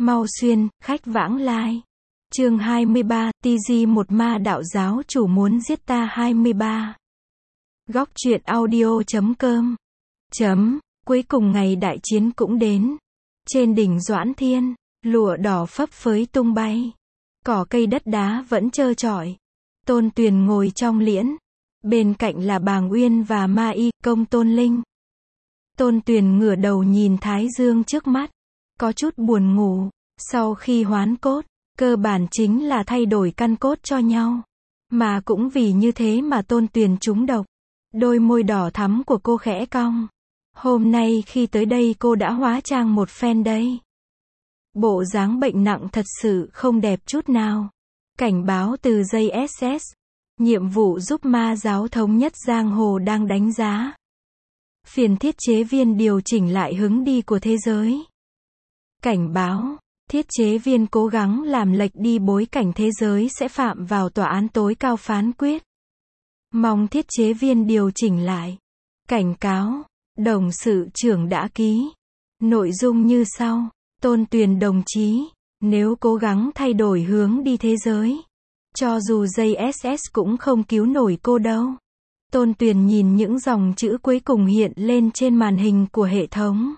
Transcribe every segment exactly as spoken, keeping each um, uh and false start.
Mau xuyên, khách vãng lai. Chương hai mươi ba, ti gi một ma đạo giáo chủ muốn giết ta hai mươi ba. Góc truyện audio chấm com. Chấm, cuối cùng ngày đại chiến cũng đến. Trên đỉnh Doãn Thiên, lụa đỏ phấp phới tung bay. Cỏ cây đất đá vẫn trơ trọi. Tôn Tuyền ngồi trong liễn. Bên cạnh là Bàng Uyên và Ma Y, Công Tôn Linh. Tôn Tuyền ngửa đầu nhìn Thái Dương trước mắt. Có chút buồn ngủ. Sau khi hoán cốt, cơ bản chính là thay đổi căn cốt cho nhau. Mà cũng vì như thế mà Tôn Tuyền trúng độc. Đôi môi đỏ thắm của cô khẽ cong. Hôm nay khi tới đây cô đã hóa trang một phen đây. Bộ dáng bệnh nặng thật sự không đẹp chút nào. Cảnh báo từ giây ét ét. Nhiệm vụ giúp ma giáo thống nhất giang hồ đang đánh giá. Phiền thiết chế viên điều chỉnh lại hướng đi của thế giới. Cảnh báo, thiết chế viên cố gắng làm lệch đi bối cảnh thế giới sẽ phạm vào tòa án tối cao phán quyết. Mong thiết chế viên điều chỉnh lại. Cảnh cáo, đồng sự trưởng đã ký. Nội dung như sau, Tôn Tuyền đồng chí, nếu cố gắng thay đổi hướng đi thế giới, cho dù giây ét ét cũng không cứu nổi cô đâu. Tôn Tuyền nhìn những dòng chữ cuối cùng hiện lên trên màn hình của hệ thống.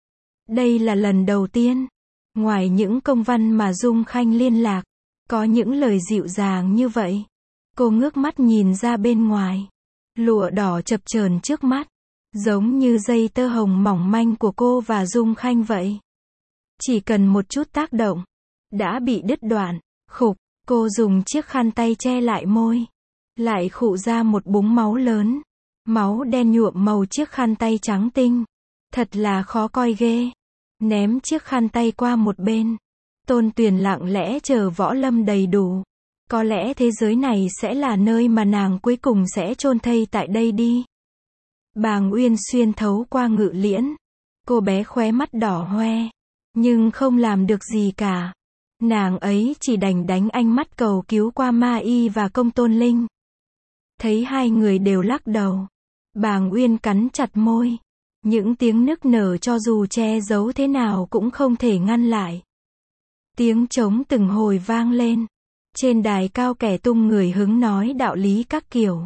Đây là lần đầu tiên, ngoài những công văn mà Dung Khanh liên lạc, có những lời dịu dàng như vậy. Cô ngước mắt nhìn ra bên ngoài. Lụa đỏ chập chờn trước mắt, giống như dây tơ hồng mỏng manh của cô và Dung Khanh vậy. Chỉ cần một chút tác động, đã bị đứt đoạn. Khục, cô dùng chiếc khăn tay che lại môi. Lại khụ ra một búng máu lớn. Máu đen nhuộm màu chiếc khăn tay trắng tinh. Thật là khó coi ghê. Ném chiếc khăn tay qua một bên. Tôn Tuyền lặng lẽ chờ võ lâm đầy đủ. Có lẽ thế giới này sẽ là nơi mà nàng cuối cùng sẽ chôn thây tại đây đi. Bàng Uyên xuyên thấu qua ngự liễn. Cô bé khóe mắt đỏ hoe. Nhưng không làm được gì cả. Nàng ấy chỉ đành đánh ánh mắt cầu cứu qua Ma Y và Công Tôn Linh. Thấy hai người đều lắc đầu. Bàng Uyên cắn chặt môi. Những tiếng nức nở cho dù che giấu thế nào cũng không thể ngăn lại. Tiếng trống từng hồi vang lên. Trên đài cao kẻ tung người hứng nói đạo lý các kiểu.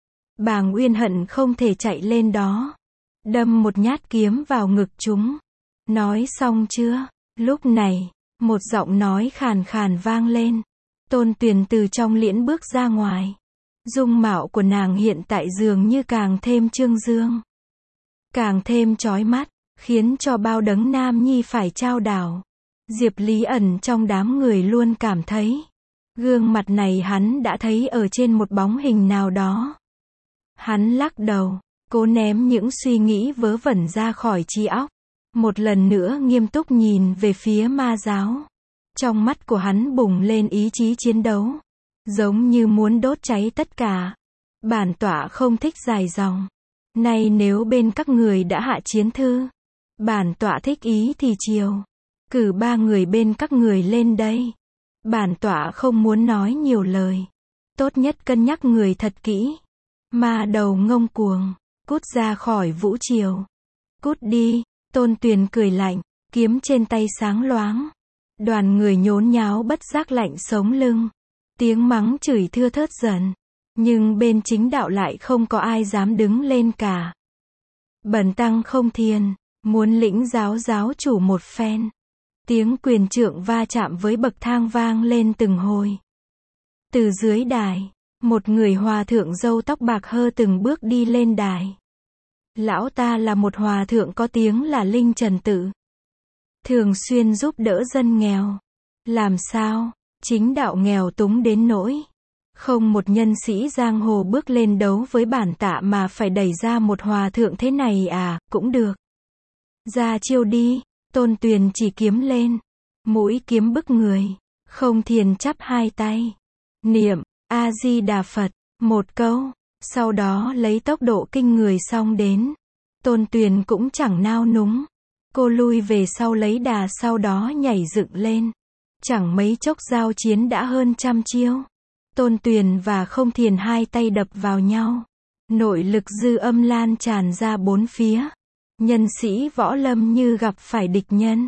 Bàng Uyên hận không thể chạy lên đó. Đâm một nhát kiếm vào ngực chúng. Nói xong chưa? Lúc này, một giọng nói khàn khàn vang lên. Tôn Tuyền từ trong liễn bước ra ngoài. Dung mạo của nàng hiện tại dường như càng thêm trương dương. Càng thêm chói mắt, khiến cho bao đấng nam nhi phải chao đảo. Diệp Lý ẩn trong đám người luôn cảm thấy. Gương mặt này hắn đã thấy ở trên một bóng hình nào đó. Hắn lắc đầu, cố ném những suy nghĩ vớ vẩn ra khỏi trí óc. Một lần nữa nghiêm túc nhìn về phía ma giáo. Trong mắt của hắn bùng lên ý chí chiến đấu. Giống như muốn đốt cháy tất cả. Bản tọa không thích dài dòng. Nay nếu bên các người đã hạ chiến thư, bản tọa thích ý thì chiều. Cử ba người bên các người lên đây. Bản tọa không muốn nói nhiều lời. Tốt nhất cân nhắc người thật kỹ. Ma đầu ngông cuồng, cút ra khỏi vũ triều. Cút đi. Tôn Tuyền cười lạnh, kiếm trên tay sáng loáng. Đoàn người nhốn nháo bất giác lạnh sống lưng. Tiếng mắng chửi thưa thớt dần. Nhưng bên chính đạo lại không có ai dám đứng lên cả. Bần tăng không thiền, muốn lĩnh giáo giáo chủ một phen. Tiếng quyền trượng va chạm với bậc thang vang lên từng hồi. Từ dưới đài, một người hòa thượng râu tóc bạc hơ từng bước đi lên đài. Lão ta là một hòa thượng có tiếng là Linh Trần Tự. Thường xuyên giúp đỡ dân nghèo. Làm sao, chính đạo nghèo túng đến nỗi. Không một nhân sĩ giang hồ bước lên đấu với bản tạ mà phải đẩy ra một hòa thượng thế này à, cũng được. Ra chiêu đi, Tôn Tuyền chỉ kiếm lên. Mũi kiếm bức người. Không thiền chắp hai tay. Niệm, A-di-đà Phật, một câu. Sau đó lấy tốc độ kinh người xong đến. Tôn Tuyền cũng chẳng nao núng. Cô lui về sau lấy đà sau đó nhảy dựng lên. Chẳng mấy chốc giao chiến đã hơn trăm chiêu. Tôn Tuyền và Không Thiền hai tay đập vào nhau. Nội lực dư âm lan tràn ra bốn phía. Nhân sĩ võ lâm như gặp phải địch nhân.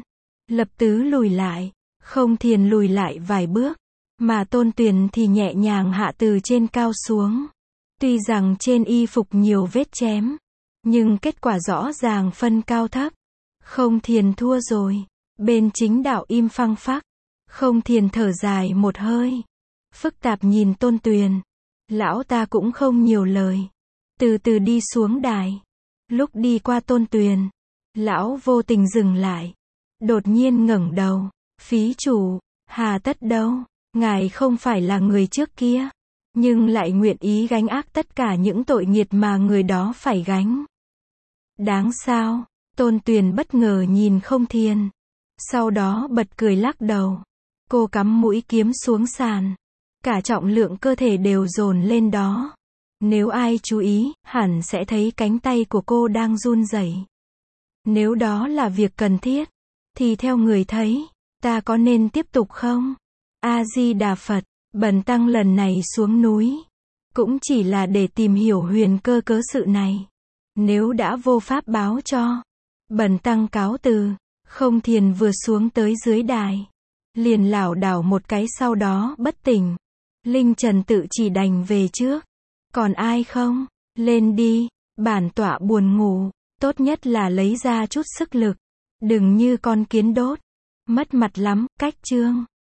Lập Tứ lùi lại, Không Thiền lùi lại vài bước, mà Tôn Tuyền thì nhẹ nhàng hạ từ trên cao xuống. Tuy rằng trên y phục nhiều vết chém, nhưng kết quả rõ ràng phân cao thấp. Không Thiền thua rồi. Bên chính đạo im phăng phắc. Không Thiền thở dài một hơi. Phức tạp nhìn Tôn Tuyền. Lão ta cũng không nhiều lời. Từ từ đi xuống đài. Lúc đi qua Tôn Tuyền, lão vô tình dừng lại. Đột nhiên ngẩng đầu. Phí chủ, hà tất đâu, ngài không phải là người trước kia, nhưng lại nguyện ý gánh ác tất cả những tội nghiệt mà người đó phải gánh. Đáng sao? Tôn Tuyền bất ngờ nhìn Không Thiền. Sau đó bật cười lắc đầu. Cô cắm mũi kiếm xuống sàn. Cả trọng lượng cơ thể đều dồn lên đó. Nếu ai chú ý, hẳn sẽ thấy cánh tay của cô đang run rẩy. Nếu đó là việc cần thiết, thì theo người thấy, ta có nên tiếp tục không? A-di-đà Phật, bần tăng lần này xuống núi, cũng chỉ là để tìm hiểu huyền cơ cớ sự này. Nếu đã vô pháp báo cho, bần tăng cáo từ. Không Thiền vừa xuống tới dưới đài, liền lảo đảo một cái sau đó bất tỉnh. Linh Trần tự chỉ đành về trước. Còn ai không? Lên đi, bản tọa buồn ngủ, tốt nhất là lấy ra chút sức lực. Đừng như con kiến đốt. Mất mặt lắm, cách chương.